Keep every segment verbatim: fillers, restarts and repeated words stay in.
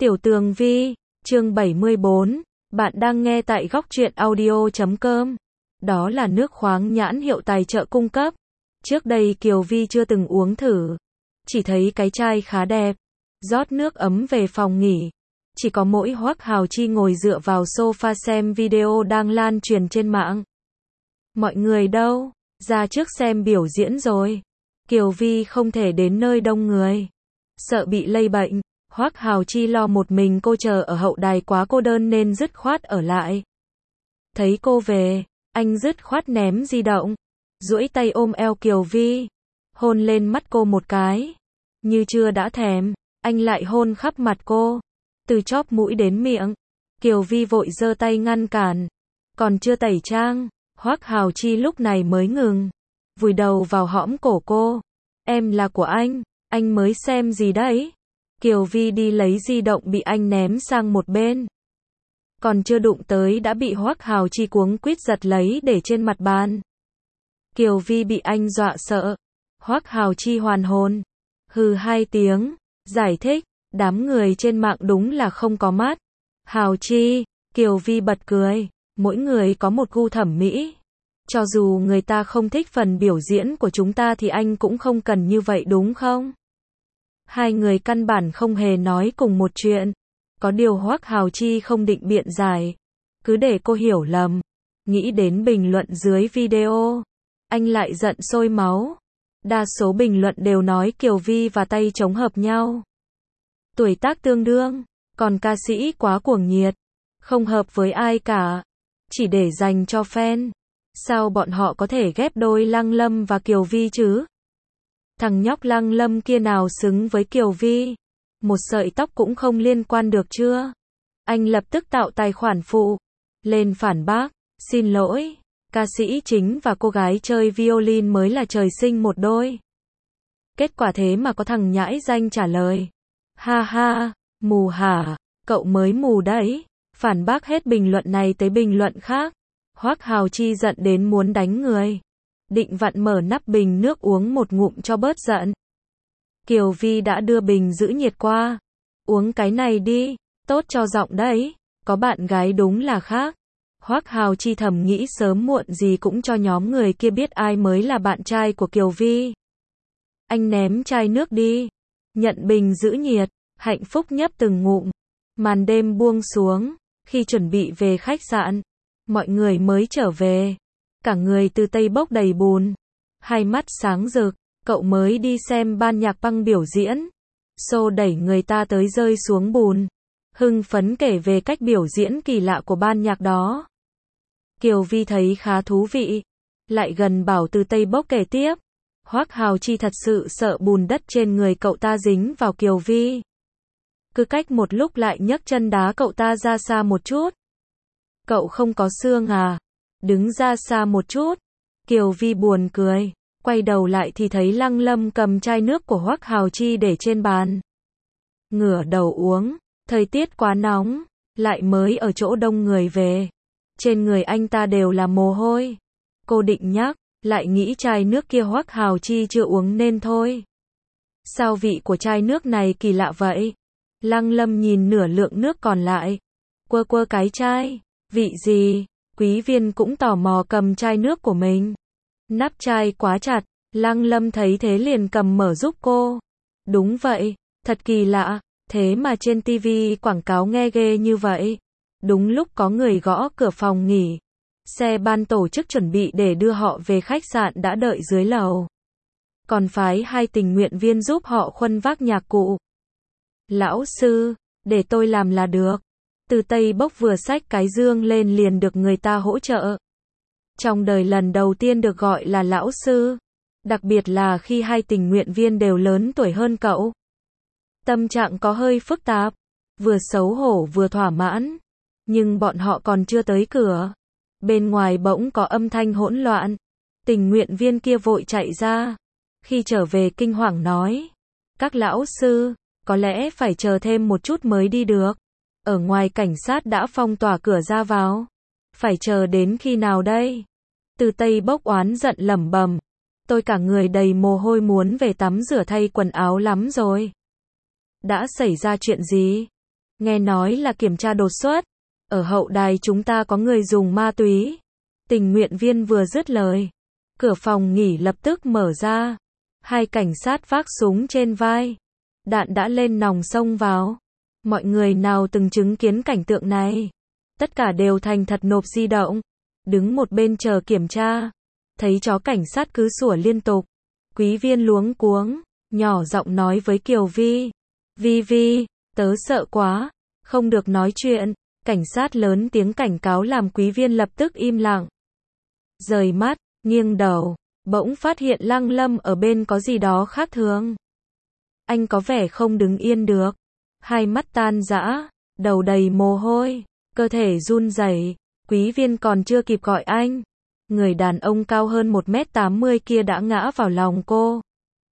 Tiểu Tường Vi, chương bảy mươi bốn, bạn đang nghe tại góc truyện audio chấm com. Đó là nước khoáng nhãn hiệu tài trợ cung cấp. Trước đây Kiều Vi chưa từng uống thử. Chỉ thấy cái chai khá đẹp. Rót nước ấm về phòng nghỉ. Chỉ có mỗi Hoắc Hào Chi ngồi dựa vào sofa xem video đang lan truyền trên mạng. Mọi người đâu? Ra trước xem biểu diễn rồi. Kiều Vi không thể đến nơi đông người. Sợ bị lây bệnh. Hoắc Hào Chi lo một mình cô chờ ở hậu đài quá cô đơn nên dứt khoát ở lại. Thấy cô về, anh dứt khoát ném di động, duỗi tay ôm eo Kiều Vi, hôn lên mắt cô một cái. Như chưa đã thèm, anh lại hôn khắp mặt cô, từ chóp mũi đến miệng. Kiều Vi vội giơ tay ngăn cản, còn chưa tẩy trang, Hoắc Hào Chi lúc này mới ngừng, vùi đầu vào hõm cổ cô. Em là của anh, anh mới xem gì đấy? Kiều Vi đi lấy di động bị anh ném sang một bên. Còn chưa đụng tới đã bị Hoắc Hào Chi cuống quýt giật lấy để trên mặt bàn. Kiều Vi bị anh dọa sợ. Hoắc Hào Chi hoàn hồn. Hừ hai tiếng, giải thích, đám người trên mạng đúng là không có mắt. Hào Chi, Kiều Vi bật cười, mỗi người có một gu thẩm mỹ. Cho dù người ta không thích phần biểu diễn của chúng ta thì anh cũng không cần như vậy đúng không? Hai người căn bản không hề nói cùng một chuyện. Có điều Hoắc Hào Chi không định biện giải. Cứ để cô hiểu lầm. Nghĩ đến bình luận dưới video. Anh lại giận sôi máu. Đa số bình luận đều nói Kiều Vi và Tay Trống hợp nhau. Tuổi tác tương đương. Còn ca sĩ quá cuồng nhiệt. Không hợp với ai cả. Chỉ để dành cho fan. Sao bọn họ có thể ghép đôi Lăng Lâm và Kiều Vi chứ? Thằng nhóc Lăng Lâm kia nào xứng với Kiều Vi? Một sợi tóc cũng không liên quan được chưa? Anh lập tức tạo tài khoản phụ. Lên phản bác. Xin lỗi. Ca sĩ chính và cô gái chơi violin mới là trời sinh một đôi. Kết quả thế mà có thằng nhãi danh trả lời. Ha ha, mù hả? Cậu mới mù đấy. Phản bác hết bình luận này tới bình luận khác. Hoắc Hào Chi giận đến muốn đánh người. Định vặn mở nắp bình nước uống một ngụm cho bớt giận. Kiều Vi đã đưa bình giữ nhiệt qua. Uống cái này đi, tốt cho giọng đấy. Có bạn gái đúng là khác. Hoắc Hào Chi thầm nghĩ sớm muộn gì cũng cho nhóm người kia biết ai mới là bạn trai của Kiều Vi. Anh ném chai nước đi. Nhận bình giữ nhiệt. Hạnh phúc nhấp từng ngụm. Màn đêm buông xuống. Khi chuẩn bị về khách sạn, mọi người mới trở về. Cả người từ tây bốc đầy bùn. Hai mắt sáng rực. Cậu mới đi xem ban nhạc băng biểu diễn. Xô đẩy người ta tới rơi xuống bùn. Hưng phấn kể về cách biểu diễn kỳ lạ của ban nhạc đó. Kiều Vi thấy khá thú vị. Lại gần bảo từ tây bốc kể tiếp. Hoắc Hào Chi thật sự sợ bùn đất trên người cậu ta dính vào Kiều Vi. Cứ cách một lúc lại nhấc chân đá cậu ta ra xa một chút. Cậu không có xương à? Đứng ra xa một chút. Kiều Vi buồn cười. Quay đầu lại thì thấy Lăng Lâm cầm chai nước của Hoắc Hào Chi để trên bàn. Ngửa đầu uống. Thời tiết quá nóng. Lại mới ở chỗ đông người về. Trên người anh ta đều là mồ hôi. Cô định nhắc. Lại nghĩ chai nước kia Hoắc Hào Chi chưa uống nên thôi. Sao vị của chai nước này kỳ lạ vậy? Lăng Lâm nhìn nửa lượng nước còn lại. Quơ quơ cái chai. Vị gì? Quý viên cũng tò mò cầm chai nước của mình. Nắp chai quá chặt. Lăng Lâm thấy thế liền cầm mở giúp cô. Đúng vậy. Thật kỳ lạ. Thế mà trên ti vi quảng cáo nghe ghê như vậy. Đúng lúc có người gõ cửa phòng nghỉ. Xe ban tổ chức chuẩn bị để đưa họ về khách sạn đã đợi dưới lầu. Còn phái hai tình nguyện viên giúp họ khuân vác nhạc cụ. Lão sư, để tôi làm là được. Từ Tây Bốc vừa xách cái dương lên liền được người ta hỗ trợ. Trong đời lần đầu tiên được gọi là lão sư. Đặc biệt là khi hai tình nguyện viên đều lớn tuổi hơn cậu. Tâm trạng có hơi phức tạp. Vừa xấu hổ vừa thỏa mãn. Nhưng bọn họ còn chưa tới cửa. Bên ngoài bỗng có âm thanh hỗn loạn. Tình nguyện viên kia vội chạy ra. Khi trở về kinh hoàng nói. Các lão sư, có lẽ phải chờ thêm một chút mới đi được. Ở ngoài cảnh sát đã phong tỏa cửa ra vào. Phải chờ đến khi nào đây? Từ Tây Bốc oán giận lẩm bẩm. Tôi cả người đầy mồ hôi muốn về tắm rửa thay quần áo lắm rồi. Đã xảy ra chuyện gì? Nghe nói là kiểm tra đột xuất. Ở hậu đài chúng ta có người dùng ma túy. Tình nguyện viên vừa dứt lời. Cửa phòng nghỉ lập tức mở ra. Hai cảnh sát vác súng trên vai. Đạn đã lên nòng xông vào. Mọi người nào từng chứng kiến cảnh tượng này. Tất cả đều thành thật nộp di động. Đứng một bên chờ kiểm tra. Thấy chó cảnh sát cứ sủa liên tục. Quý viên luống cuống. Nhỏ giọng nói với Kiều Vi. Vi Vi, tớ sợ quá. Không được nói chuyện. Cảnh sát lớn tiếng cảnh cáo làm quý viên lập tức im lặng. Rời mắt, nghiêng đầu. Bỗng phát hiện Lăng Lâm ở bên có gì đó khác thường. Anh có vẻ không đứng yên được. Hai mắt tan rã, đầu đầy mồ hôi, cơ thể run rẩy. Quý viên còn chưa kịp gọi anh. Người đàn ông cao hơn một mét tám mươi kia đã ngã vào lòng cô.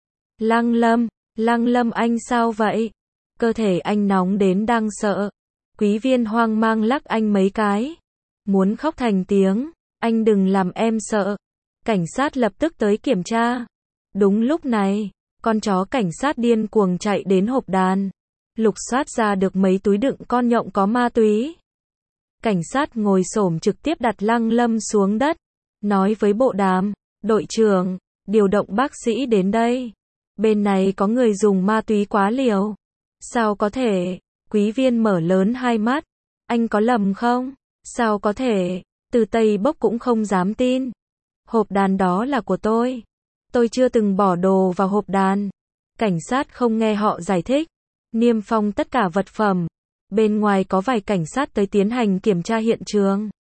Lăng Lâm, Lăng Lâm anh sao vậy? Cơ thể anh nóng đến đang sợ. Quý viên hoang mang lắc anh mấy cái. Muốn khóc thành tiếng. Anh đừng làm em sợ. Cảnh sát lập tức tới kiểm tra. Đúng lúc này, con chó cảnh sát điên cuồng chạy đến hộp đàn. Lục soát ra được mấy túi đựng con nhộng có ma túy. Cảnh sát ngồi xổm trực tiếp đặt Lăng Lâm xuống đất. Nói với bộ đàm, đội trưởng, điều động bác sĩ đến đây. Bên này có người dùng ma túy quá liều. Sao có thể? Quý viên mở lớn hai mắt. Anh có lầm không? Sao có thể? Từ Tây Bốc cũng không dám tin. Hộp đàn đó là của tôi. Tôi chưa từng bỏ đồ vào hộp đàn. Cảnh sát không nghe họ giải thích. Niêm phong tất cả vật phẩm. Bên ngoài có vài cảnh sát tới tiến hành kiểm tra hiện trường.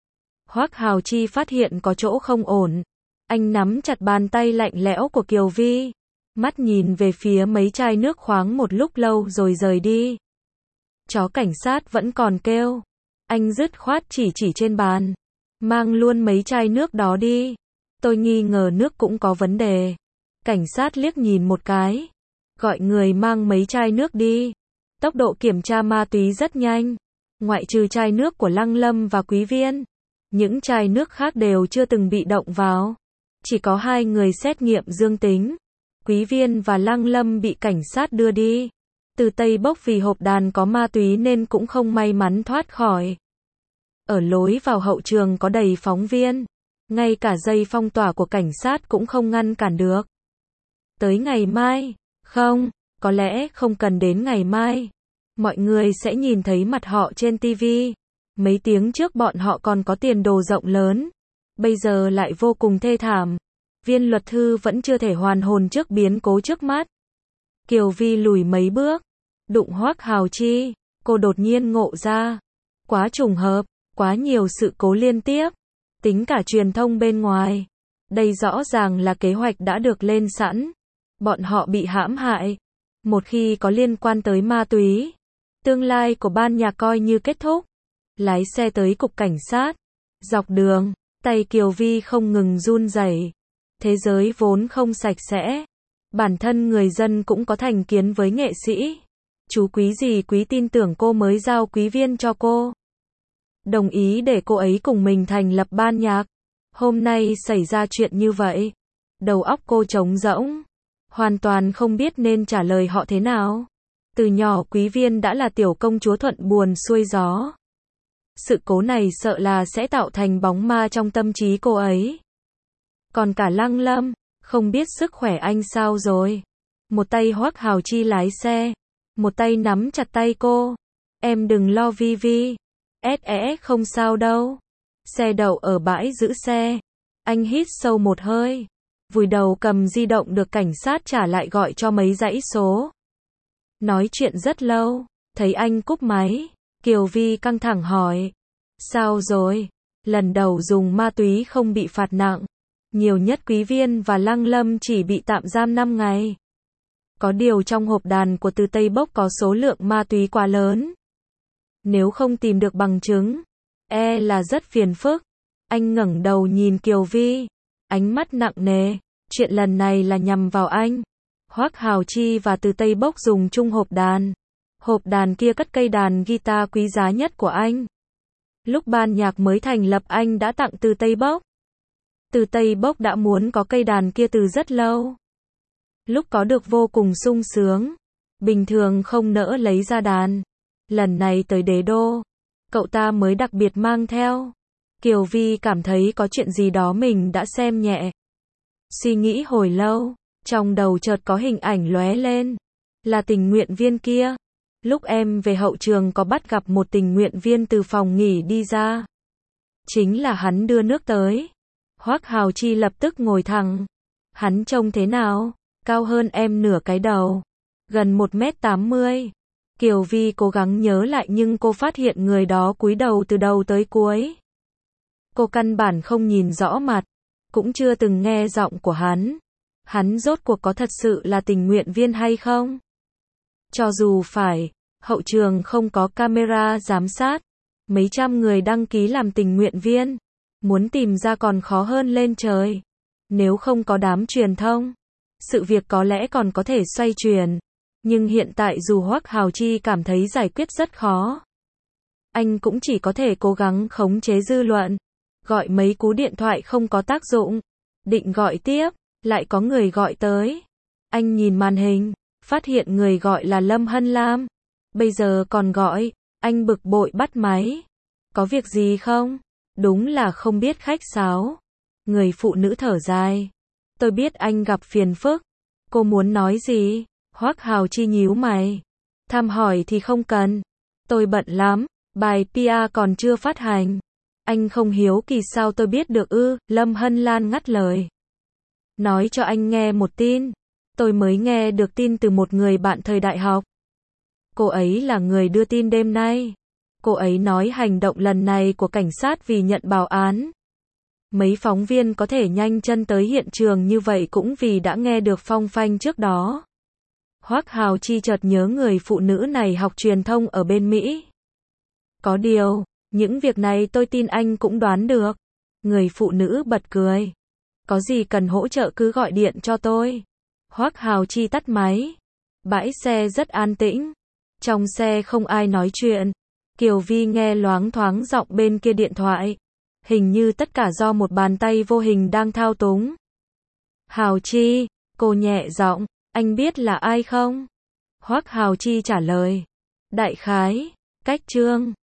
Hoắc Hào Chi phát hiện có chỗ không ổn. Anh nắm chặt bàn tay lạnh lẽo của Kiều Vi. Mắt nhìn về phía mấy chai nước khoáng một lúc lâu rồi rời đi. Chó cảnh sát vẫn còn kêu. Anh dứt khoát chỉ chỉ trên bàn. Mang luôn mấy chai nước đó đi. Tôi nghi ngờ nước cũng có vấn đề. Cảnh sát liếc nhìn một cái. Gọi người mang mấy chai nước đi. Tốc độ kiểm tra ma túy rất nhanh. Ngoại trừ chai nước của Lăng Lâm và Quý viên. Những chai nước khác đều chưa từng bị động vào. Chỉ có hai người xét nghiệm dương tính. Quý viên và Lăng Lâm bị cảnh sát đưa đi. Từ Tây Bốc vì hộp đàn có ma túy nên cũng không may mắn thoát khỏi. Ở lối vào hậu trường có đầy phóng viên. Ngay cả dây phong tỏa của cảnh sát cũng không ngăn cản được. Tới ngày mai, không, có lẽ không cần đến ngày mai. Mọi người sẽ nhìn thấy mặt họ trên ti vi. Mấy tiếng trước bọn họ còn có tiền đồ rộng lớn. Bây giờ lại vô cùng thê thảm. Viên luật thư vẫn chưa thể hoàn hồn trước biến cố trước mắt. Kiều Vi lùi mấy bước. Đụng Hoắc Hào Chi. Cô đột nhiên ngộ ra. Quá trùng hợp. Quá nhiều sự cố liên tiếp. Tính cả truyền thông bên ngoài. Đây rõ ràng là kế hoạch đã được lên sẵn. Bọn họ bị hãm hại. Một khi có liên quan tới ma túy. Tương lai của ban nhạc coi như kết thúc. Lái xe tới cục cảnh sát. Dọc đường, tay Kiều Vi không ngừng run rẩy. Thế giới vốn không sạch sẽ. Bản thân người dân cũng có thành kiến với nghệ sĩ. Chú Quý gì Quý tin tưởng cô mới giao Quý viên cho cô. Đồng ý để cô ấy cùng mình thành lập ban nhạc. Hôm nay xảy ra chuyện như vậy. Đầu óc cô trống rỗng. Hoàn toàn không biết nên trả lời họ thế nào. Từ nhỏ Quý viên đã là tiểu công chúa thuận buồm xuôi gió. Sự cố này sợ là sẽ tạo thành bóng ma trong tâm trí cô ấy. Còn cả Lăng Lâm, không biết sức khỏe anh sao rồi. Một tay Hoắc Hào Chi lái xe. Một tay nắm chặt tay cô. Em đừng lo Vi Vi. ét e không sao đâu. Xe đậu ở bãi giữ xe. Anh hít sâu một hơi. Vùi đầu cầm di động được cảnh sát trả lại gọi cho mấy dãy số. Nói chuyện rất lâu. Thấy anh cúp máy. Kiều Vi căng thẳng hỏi. Sao rồi? Lần đầu dùng ma túy không bị phạt nặng. Nhiều nhất Quý viên và Lăng Lâm chỉ bị tạm giam năm ngày. Có điều trong hộp đàn của Từ Tây Bốc có số lượng ma túy quá lớn. Nếu không tìm được bằng chứng, e là rất phiền phức. Anh ngẩng đầu nhìn Kiều Vi. Ánh mắt nặng nề. Chuyện lần này là nhằm vào anh. Hoắc Hào Chi và Từ Tây Bốc dùng chung hộp đàn. Hộp đàn kia cất cây đàn guitar quý giá nhất của anh. Lúc ban nhạc mới thành lập anh đã tặng Từ Tây Bốc. Từ Tây Bốc đã muốn có cây đàn kia từ rất lâu. Lúc có được vô cùng sung sướng. Bình thường không nỡ lấy ra đàn. lần này tới đế đô, cậu ta mới đặc biệt mang theo. Kiều Vi cảm thấy có chuyện gì đó mình đã xem nhẹ. Suy nghĩ hồi lâu, trong đầu chợt có hình ảnh lóe lên. Là tình nguyện viên kia. Lúc em về hậu trường có bắt gặp một tình nguyện viên từ phòng nghỉ đi ra. Chính là hắn đưa nước tới. Hoắc Hào Chi lập tức ngồi thẳng. Hắn trông thế nào? Cao hơn em nửa cái đầu. Gần một mét tám mươi. Kiều Vi cố gắng nhớ lại nhưng cô phát hiện người đó cúi đầu từ đầu tới cuối. Cô căn bản không nhìn rõ mặt, cũng chưa từng nghe giọng của hắn. Hắn rốt cuộc có thật sự là tình nguyện viên hay không? Cho dù phải, hậu trường không có camera giám sát, mấy trăm người đăng ký làm tình nguyện viên, muốn tìm ra còn khó hơn lên trời. Nếu không có đám truyền thông, sự việc có lẽ còn có thể xoay chuyển. Nhưng hiện tại dù Hoắc Hào Chi cảm thấy giải quyết rất khó, anh cũng chỉ có thể cố gắng khống chế dư luận. Gọi mấy cú điện thoại không có tác dụng. Định gọi tiếp, lại có người gọi tới. Anh nhìn màn hình, phát hiện người gọi là Lâm Hân Lam. Bây giờ còn gọi, anh bực bội bắt máy. Có việc gì không? Đúng là không biết khách sáo. Người phụ nữ thở dài. Tôi biết anh gặp phiền phức. Cô muốn nói gì? Hoắc Hào Chi nhíu mày. Thăm hỏi thì không cần. Tôi bận lắm, bài pê e còn chưa phát hành. Anh không hiếu kỳ sao tôi biết được ư? Lâm Hân Lan ngắt lời. Nói cho anh nghe một tin. Tôi mới nghe được tin từ một người bạn thời đại học. Cô ấy là người đưa tin đêm nay. Cô ấy nói hành động lần này của cảnh sát vì nhận báo án. Mấy phóng viên có thể nhanh chân tới hiện trường như vậy cũng vì đã nghe được phong phanh trước đó. Hoắc Hào Chi chợt nhớ người phụ nữ này học truyền thông ở bên Mỹ. Có điều, những việc này tôi tin anh cũng đoán được. Người phụ nữ bật cười. Có gì cần hỗ trợ cứ gọi điện cho tôi. Hoắc Hào Chi tắt máy. Bãi xe rất an tĩnh. Trong xe không ai nói chuyện. Kiều Vi nghe loáng thoáng giọng bên kia điện thoại. Hình như tất cả do một bàn tay vô hình đang thao túng. Hào Chi, cô nhẹ giọng, anh biết là ai không? Hoắc Hào Chi trả lời. Đại khái, Cách Trương.